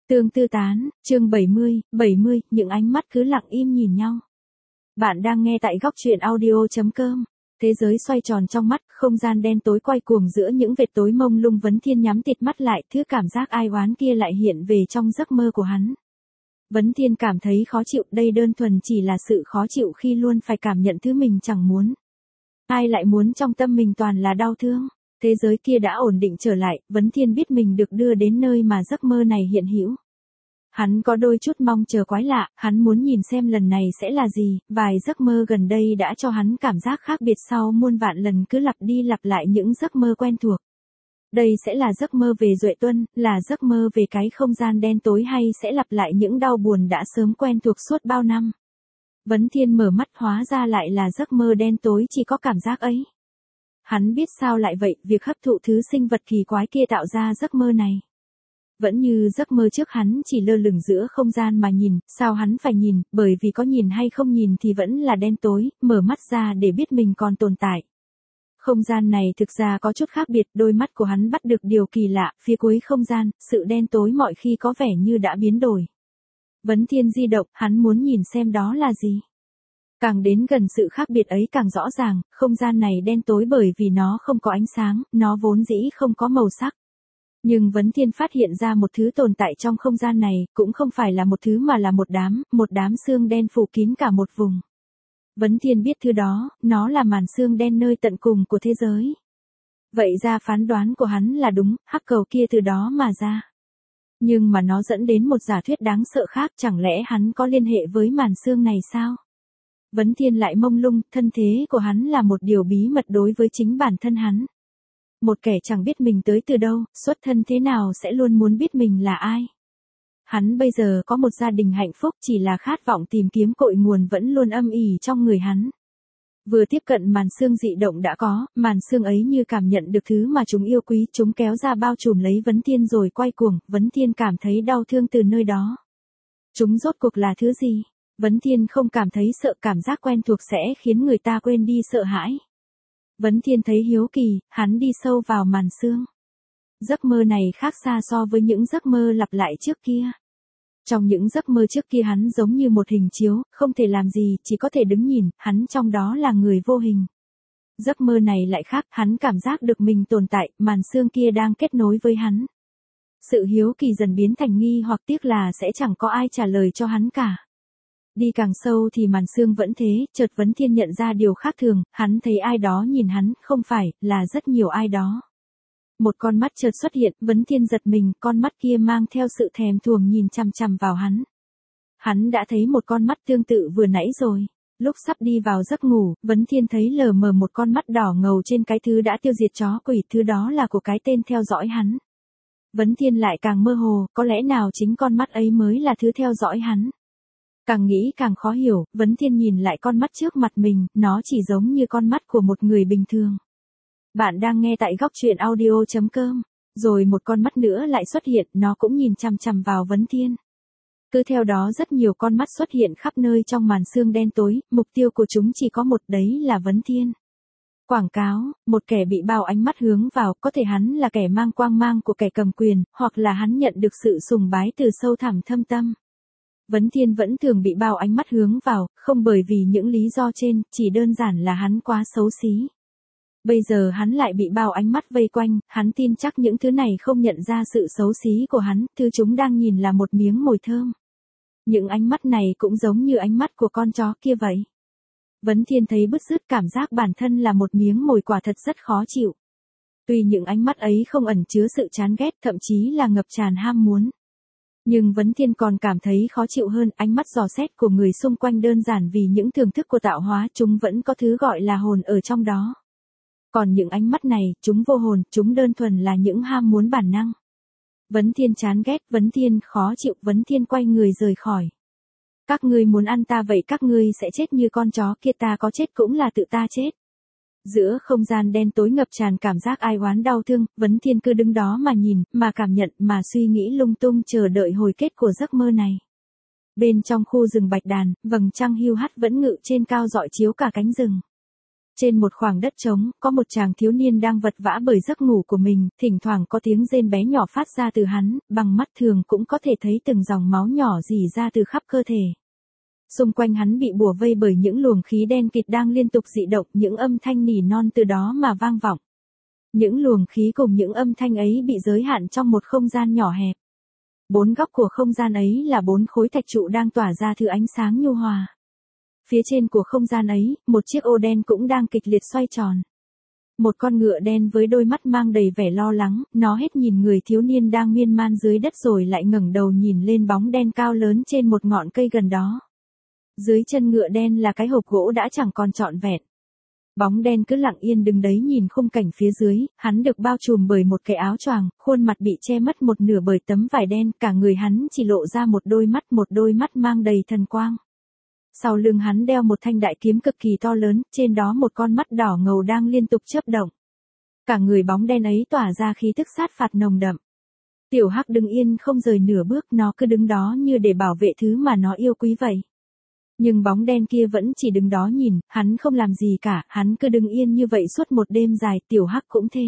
Tương tư tán, chương 70, những ánh mắt cứ lặng im nhìn nhau. Bạn đang nghe tại góc truyện audio.com. Thế giới xoay tròn trong mắt, không gian đen tối quay cuồng giữa những vệt tối mông lung. Vấn Thiên nhắm tịt mắt lại, thứ cảm giác ai oán kia lại hiện về trong giấc mơ của hắn. Vấn Thiên cảm thấy khó chịu, đây đơn thuần chỉ là sự khó chịu khi luôn phải cảm nhận thứ mình chẳng muốn. Ai lại muốn trong tâm mình toàn là đau thương. Thế giới kia đã ổn định trở lại, Vấn Thiên biết mình được đưa đến nơi mà giấc mơ này hiện hữu. Hắn có đôi chút mong chờ quái lạ, hắn muốn nhìn xem lần này sẽ là gì. Vài giấc mơ gần đây đã cho hắn cảm giác khác biệt sau muôn vạn lần cứ lặp đi lặp lại những giấc mơ quen thuộc. Đây sẽ là giấc mơ về Duệ Tuân, là giấc mơ về cái không gian đen tối, hay sẽ lặp lại những đau buồn đã sớm quen thuộc suốt bao năm. Vấn Thiên mở mắt, hóa ra lại là giấc mơ đen tối, chỉ có cảm giác ấy. Hắn biết sao lại vậy, việc hấp thụ thứ sinh vật kỳ quái kia tạo ra giấc mơ này. Vẫn như giấc mơ trước, hắn chỉ lơ lửng giữa không gian mà nhìn, sao hắn phải nhìn, bởi vì có nhìn hay không nhìn thì vẫn là đen tối, mở mắt ra để biết mình còn tồn tại. Không gian này thực ra có chút khác biệt, đôi mắt của hắn bắt được điều kỳ lạ, phía cuối không gian, sự đen tối mọi khi có vẻ như đã biến đổi. Vấn Thiên di động, hắn muốn nhìn xem đó là gì. Càng đến gần sự khác biệt ấy càng rõ ràng, không gian này đen tối bởi vì nó không có ánh sáng, nó vốn dĩ không có màu sắc. Nhưng Vấn Thiên phát hiện ra một thứ tồn tại trong không gian này, cũng không phải là một thứ mà là một đám xương đen phủ kín cả một vùng. Vấn Thiên biết thứ đó, nó là màn xương đen nơi tận cùng của thế giới. Vậy ra phán đoán của hắn là đúng, hắc cầu kia từ đó mà ra. Nhưng mà nó dẫn đến một giả thuyết đáng sợ khác, chẳng lẽ hắn có liên hệ với màn xương này sao? Vấn Thiên lại mông lung, thân thế của hắn là một điều bí mật đối với chính bản thân hắn. Một kẻ chẳng biết mình tới từ đâu, xuất thân thế nào sẽ luôn muốn biết mình là ai. Hắn bây giờ có một gia đình hạnh phúc, chỉ là khát vọng tìm kiếm cội nguồn vẫn luôn âm ỉ trong người hắn. Vừa tiếp cận màn xương dị động đã có, màn xương ấy như cảm nhận được thứ mà chúng yêu quý, chúng kéo ra bao trùm lấy Vấn Thiên rồi quay cuồng, Vấn Thiên cảm thấy đau thương từ nơi đó. Chúng rốt cuộc là thứ gì? Vấn Thiên không cảm thấy sợ, cảm giác quen thuộc sẽ khiến người ta quên đi sợ hãi. Vấn Thiên thấy hiếu kỳ, hắn đi sâu vào màn xương. Giấc mơ này khác xa so với những giấc mơ lặp lại trước kia. Trong những giấc mơ trước kia hắn giống như một hình chiếu, không thể làm gì, chỉ có thể đứng nhìn, hắn trong đó là người vô hình. Giấc mơ này lại khác, hắn cảm giác được mình tồn tại, màn xương kia đang kết nối với hắn. Sự hiếu kỳ dần biến thành nghi hoặc, tiếc là sẽ chẳng có ai trả lời cho hắn cả. Đi càng sâu thì màn xương vẫn thế, chợt Vấn Thiên nhận ra điều khác thường, hắn thấy ai đó nhìn hắn, không phải, là rất nhiều ai đó. Một con mắt chợt xuất hiện, Vấn Thiên giật mình, con mắt kia mang theo sự thèm thuồng nhìn chằm chằm vào hắn. Hắn đã thấy một con mắt tương tự vừa nãy rồi. Lúc sắp đi vào giấc ngủ, Vấn Thiên thấy lờ mờ một con mắt đỏ ngầu trên cái thứ đã tiêu diệt chó quỷ, thứ đó là của cái tên theo dõi hắn. Vấn Thiên lại càng mơ hồ, có lẽ nào chính con mắt ấy mới là thứ theo dõi hắn. Càng nghĩ càng khó hiểu, Vấn Thiên nhìn lại con mắt trước mặt mình, nó chỉ giống như con mắt của một người bình thường. Bạn đang nghe tại góc truyện audio.com. Rồi một con mắt nữa lại xuất hiện, nó cũng nhìn chằm chằm vào Vấn Thiên. Cứ theo đó rất nhiều con mắt xuất hiện khắp nơi trong màn xương đen tối, mục tiêu của chúng chỉ có một, đấy là Vấn Thiên. Quảng cáo, một kẻ bị bao ánh mắt hướng vào, có thể hắn là kẻ mang quang mang của kẻ cầm quyền, hoặc là hắn nhận được sự sùng bái từ sâu thẳm thâm tâm. Vấn Thiên vẫn thường bị bao ánh mắt hướng vào, không bởi vì những lý do trên, chỉ đơn giản là hắn quá xấu xí. Bây giờ hắn lại bị bao ánh mắt vây quanh, hắn tin chắc những thứ này không nhận ra sự xấu xí của hắn, thứ chúng đang nhìn là một miếng mồi thơm. Những ánh mắt này cũng giống như ánh mắt của con chó kia vậy. Vấn Thiên thấy bứt rứt, cảm giác bản thân là một miếng mồi quả thật rất khó chịu. Tuy những ánh mắt ấy không ẩn chứa sự chán ghét, thậm chí là ngập tràn ham muốn. Nhưng Vấn Thiên còn cảm thấy khó chịu hơn, ánh mắt dò xét của người xung quanh đơn giản vì những thưởng thức của tạo hóa, chúng vẫn có thứ gọi là hồn ở trong đó. Còn những ánh mắt này, chúng vô hồn, chúng đơn thuần là những ham muốn bản năng. Vấn Thiên chán ghét, Vấn Thiên khó chịu, Vấn Thiên quay người rời khỏi. Các ngươi muốn ăn ta vậy các ngươi sẽ chết như con chó kia, ta có chết cũng là tự ta chết. Giữa không gian đen tối ngập tràn cảm giác ai oán đau thương, Vấn Thiên cứ đứng đó mà nhìn, mà cảm nhận, mà suy nghĩ lung tung chờ đợi hồi kết của giấc mơ này. Bên trong khu rừng bạch đàn, vầng trăng hiu hắt vẫn ngự trên cao rọi chiếu cả cánh rừng. Trên một khoảng đất trống, có một chàng thiếu niên đang vật vã bởi giấc ngủ của mình, thỉnh thoảng có tiếng rên bé nhỏ phát ra từ hắn, bằng mắt thường cũng có thể thấy từng dòng máu nhỏ rỉ ra từ khắp cơ thể. Xung quanh hắn bị bủa vây bởi những luồng khí đen kịt đang liên tục dị động, những âm thanh nỉ non từ đó mà vang vọng. Những luồng khí cùng những âm thanh ấy bị giới hạn trong một không gian nhỏ hẹp. Bốn góc của không gian ấy là bốn khối thạch trụ đang tỏa ra thứ ánh sáng nhu hòa. Phía trên của không gian ấy, một chiếc ô đen cũng đang kịch liệt xoay tròn. Một con ngựa đen với đôi mắt mang đầy vẻ lo lắng, nó hết nhìn người thiếu niên đang miên man dưới đất rồi lại ngẩng đầu nhìn lên bóng đen cao lớn trên một ngọn cây gần đó. Dưới chân ngựa đen là cái hộp gỗ đã chẳng còn trọn vẹn. Bóng đen cứ lặng yên đứng đấy nhìn khung cảnh phía dưới, hắn được bao trùm bởi một cái áo choàng, khuôn mặt bị che mất một nửa bởi tấm vải đen, cả người hắn chỉ lộ ra một đôi mắt mang đầy thần quang. Sau lưng hắn đeo một thanh đại kiếm cực kỳ to lớn, trên đó một con mắt đỏ ngầu đang liên tục chớp động. Cả người bóng đen ấy tỏa ra khí tức sát phạt nồng đậm. Tiểu Hắc đứng yên không rời nửa bước, nó cứ đứng đó như để bảo vệ thứ mà nó yêu quý vậy. Nhưng bóng đen kia vẫn chỉ đứng đó nhìn, hắn không làm gì cả, hắn cứ đứng yên như vậy suốt một đêm dài, Tiểu Hắc cũng thế.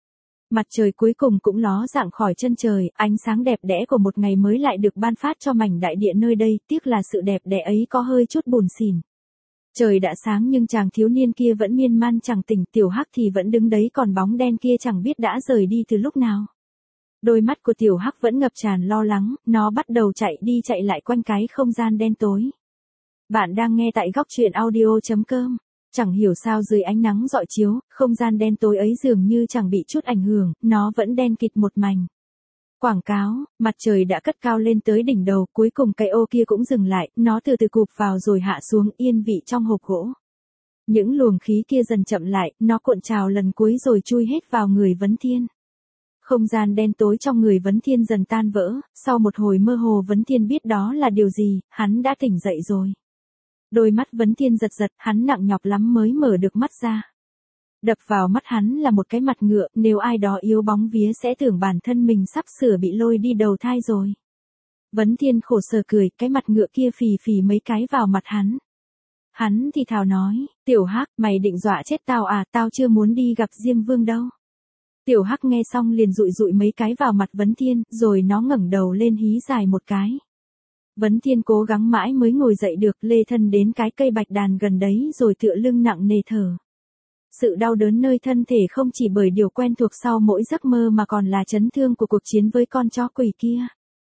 Mặt trời cuối cùng cũng ló dạng khỏi chân trời, ánh sáng đẹp đẽ của một ngày mới lại được ban phát cho mảnh đại địa nơi đây, tiếc là sự đẹp đẽ ấy có hơi chút buồn xỉn. Trời đã sáng nhưng chàng thiếu niên kia vẫn miên man chẳng tỉnh, Tiểu Hắc thì vẫn đứng đấy, còn bóng đen kia chẳng biết đã rời đi từ lúc nào. Đôi mắt của Tiểu Hắc vẫn ngập tràn lo lắng, nó bắt đầu chạy đi chạy lại quanh cái không gian đen tối. Bạn đang nghe tại góc truyện audio.com. Chẳng hiểu sao dưới ánh nắng rọi chiếu, không gian đen tối ấy dường như chẳng bị chút ảnh hưởng, nó vẫn đen kịt một mảnh. Quảng cáo, mặt trời đã cất cao lên tới đỉnh đầu, cuối cùng cái ô kia cũng dừng lại, nó từ từ cụp vào rồi hạ xuống yên vị trong hộp gỗ. Những luồng khí kia dần chậm lại, nó cuộn trào lần cuối rồi chui hết vào người Vấn Thiên. Không gian đen tối trong người Vấn Thiên dần tan vỡ, sau một hồi mơ hồ Vấn Thiên biết đó là điều gì, hắn đã tỉnh dậy rồi. Đôi mắt Vấn Thiên giật giật, hắn nặng nhọc lắm mới mở được mắt ra. Đập vào mắt hắn là một cái mặt ngựa, nếu ai đó yếu bóng vía sẽ tưởng bản thân mình sắp sửa bị lôi đi đầu thai rồi. Vấn Thiên khổ sở cười, cái mặt ngựa kia phì phì mấy cái vào mặt hắn. Hắn thì thào nói, Tiểu Hắc, mày định dọa chết tao à, tao chưa muốn đi gặp Diêm Vương đâu. Tiểu Hắc nghe xong liền dụi dụi mấy cái vào mặt Vấn Thiên, rồi nó ngẩng đầu lên hí dài một cái. Vấn Thiên cố gắng mãi mới ngồi dậy được, lê thân đến cái cây bạch đàn gần đấy rồi tựa lưng nặng nề thở. Sự đau đớn nơi thân thể không chỉ bởi điều quen thuộc sau mỗi giấc mơ mà còn là chấn thương của cuộc chiến với con chó quỷ kia.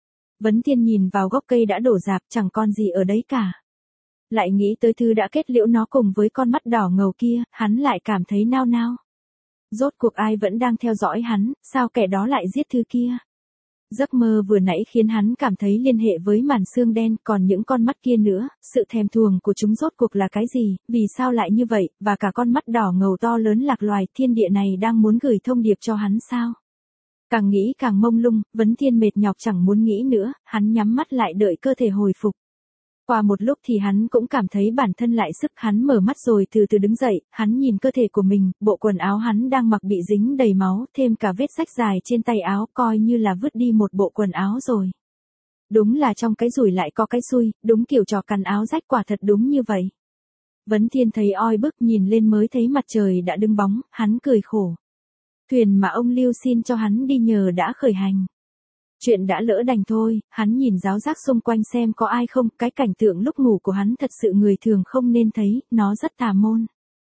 Vấn Thiên nhìn vào gốc cây đã đổ rạp, chẳng còn gì ở đấy cả. Lại nghĩ tới thứ đã kết liễu nó cùng với con mắt đỏ ngầu kia, hắn lại cảm thấy nao nao. Rốt cuộc ai vẫn đang theo dõi hắn, sao kẻ đó lại giết thứ kia? Giấc mơ vừa nãy khiến hắn cảm thấy liên hệ với màn xương đen, còn những con mắt kia nữa, sự thèm thuồng của chúng rốt cuộc là cái gì, vì sao lại như vậy, và cả con mắt đỏ ngầu to lớn lạc loài thiên địa này đang muốn gửi thông điệp cho hắn sao? Càng nghĩ càng mông lung, Vấn Thiên mệt nhọc chẳng muốn nghĩ nữa, hắn nhắm mắt lại đợi cơ thể hồi phục. Qua một lúc thì hắn cũng cảm thấy bản thân lại sức, hắn mở mắt rồi từ từ đứng dậy, hắn nhìn cơ thể của mình, bộ quần áo hắn đang mặc bị dính đầy máu, thêm cả vết rách dài trên tay áo, coi như là vứt đi một bộ quần áo rồi. Đúng là trong cái rủi lại có cái xui, đúng kiểu trò cắn áo rách, quả thật đúng như vậy. Vấn Thiên thấy oi bức, nhìn lên mới thấy mặt trời đã đứng bóng, hắn cười khổ. Thuyền mà ông Lưu xin cho hắn đi nhờ đã khởi hành. Chuyện đã lỡ đành thôi, hắn nhìn ráo rác xung quanh xem có ai không, cái cảnh tượng lúc ngủ của hắn thật sự người thường không nên thấy, nó rất tà môn.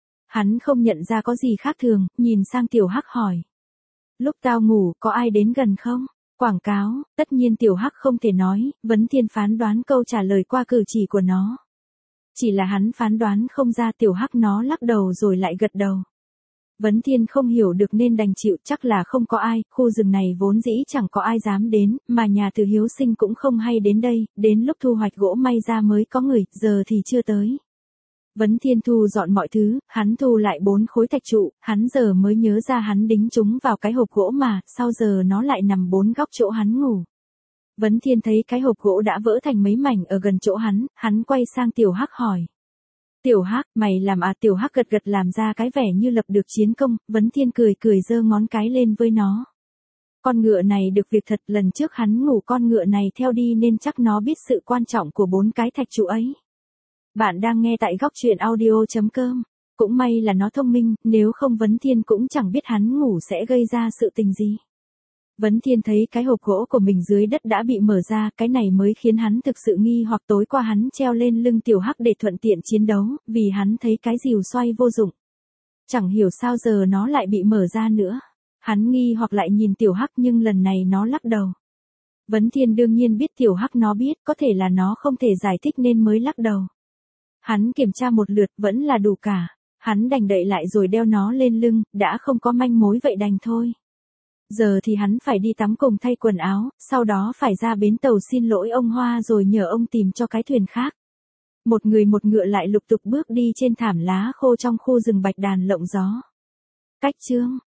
Hắn không nhận ra có gì khác thường, nhìn sang Tiểu Hắc hỏi. Lúc tao ngủ, có ai đến gần không? Quảng cáo, tất nhiên Tiểu Hắc không thể nói, Vấn Thiên phán đoán câu trả lời qua cử chỉ của nó. Chỉ là hắn phán đoán không ra, Tiểu Hắc nó lắc đầu rồi lại gật đầu. Vấn Thiên không hiểu được nên đành chịu, chắc là không có ai, khu rừng này vốn dĩ chẳng có ai dám đến, mà nhà Từ Hiếu Sinh cũng không hay đến đây, đến lúc thu hoạch gỗ may ra mới có người, giờ thì chưa tới. Vấn Thiên thu dọn mọi thứ, hắn thu lại 4 khối thạch trụ, hắn giờ mới nhớ ra hắn đính chúng vào cái hộp gỗ mà, sao giờ nó lại nằm 4 góc chỗ hắn ngủ. Vấn Thiên thấy cái hộp gỗ đã vỡ thành mấy mảnh ở gần chỗ hắn quay sang Tiểu Hắc hỏi. Tiểu Hắc, mày làm à? Tiểu Hắc gật gật làm ra cái vẻ như lập được chiến công, Vấn Thiên cười cười giơ ngón cái lên với nó. Con ngựa này được việc thật, lần trước hắn ngủ con ngựa này theo đi nên chắc nó biết sự quan trọng của 4 cái thạch trụ ấy. Bạn đang nghe tại góc truyện audio.com. Cũng may là nó thông minh, nếu không Vấn Thiên cũng chẳng biết hắn ngủ sẽ gây ra sự tình gì. Vấn Thiên thấy cái hộp gỗ của mình dưới đất đã bị mở ra, cái này mới khiến hắn thực sự nghi hoặc tối qua hắn treo lên lưng Tiểu Hắc để thuận tiện chiến đấu, vì hắn thấy cái rìu xoay vô dụng. Chẳng hiểu sao giờ nó lại bị mở ra nữa. Hắn nghi hoặc lại nhìn Tiểu Hắc nhưng lần này nó lắc đầu. Vấn Thiên đương nhiên biết Tiểu Hắc nó biết, có thể là nó không thể giải thích nên mới lắc đầu. Hắn kiểm tra một lượt vẫn là đủ cả. Hắn đành đậy lại rồi đeo nó lên lưng, đã không có manh mối vậy đành thôi. Giờ thì hắn phải đi tắm cùng thay quần áo, sau đó phải ra bến tàu xin lỗi ông Hoa rồi nhờ ông tìm cho cái thuyền khác. Một người một ngựa lại lục tục bước đi trên thảm lá khô trong khu rừng bạch đàn lộng gió. Cách chương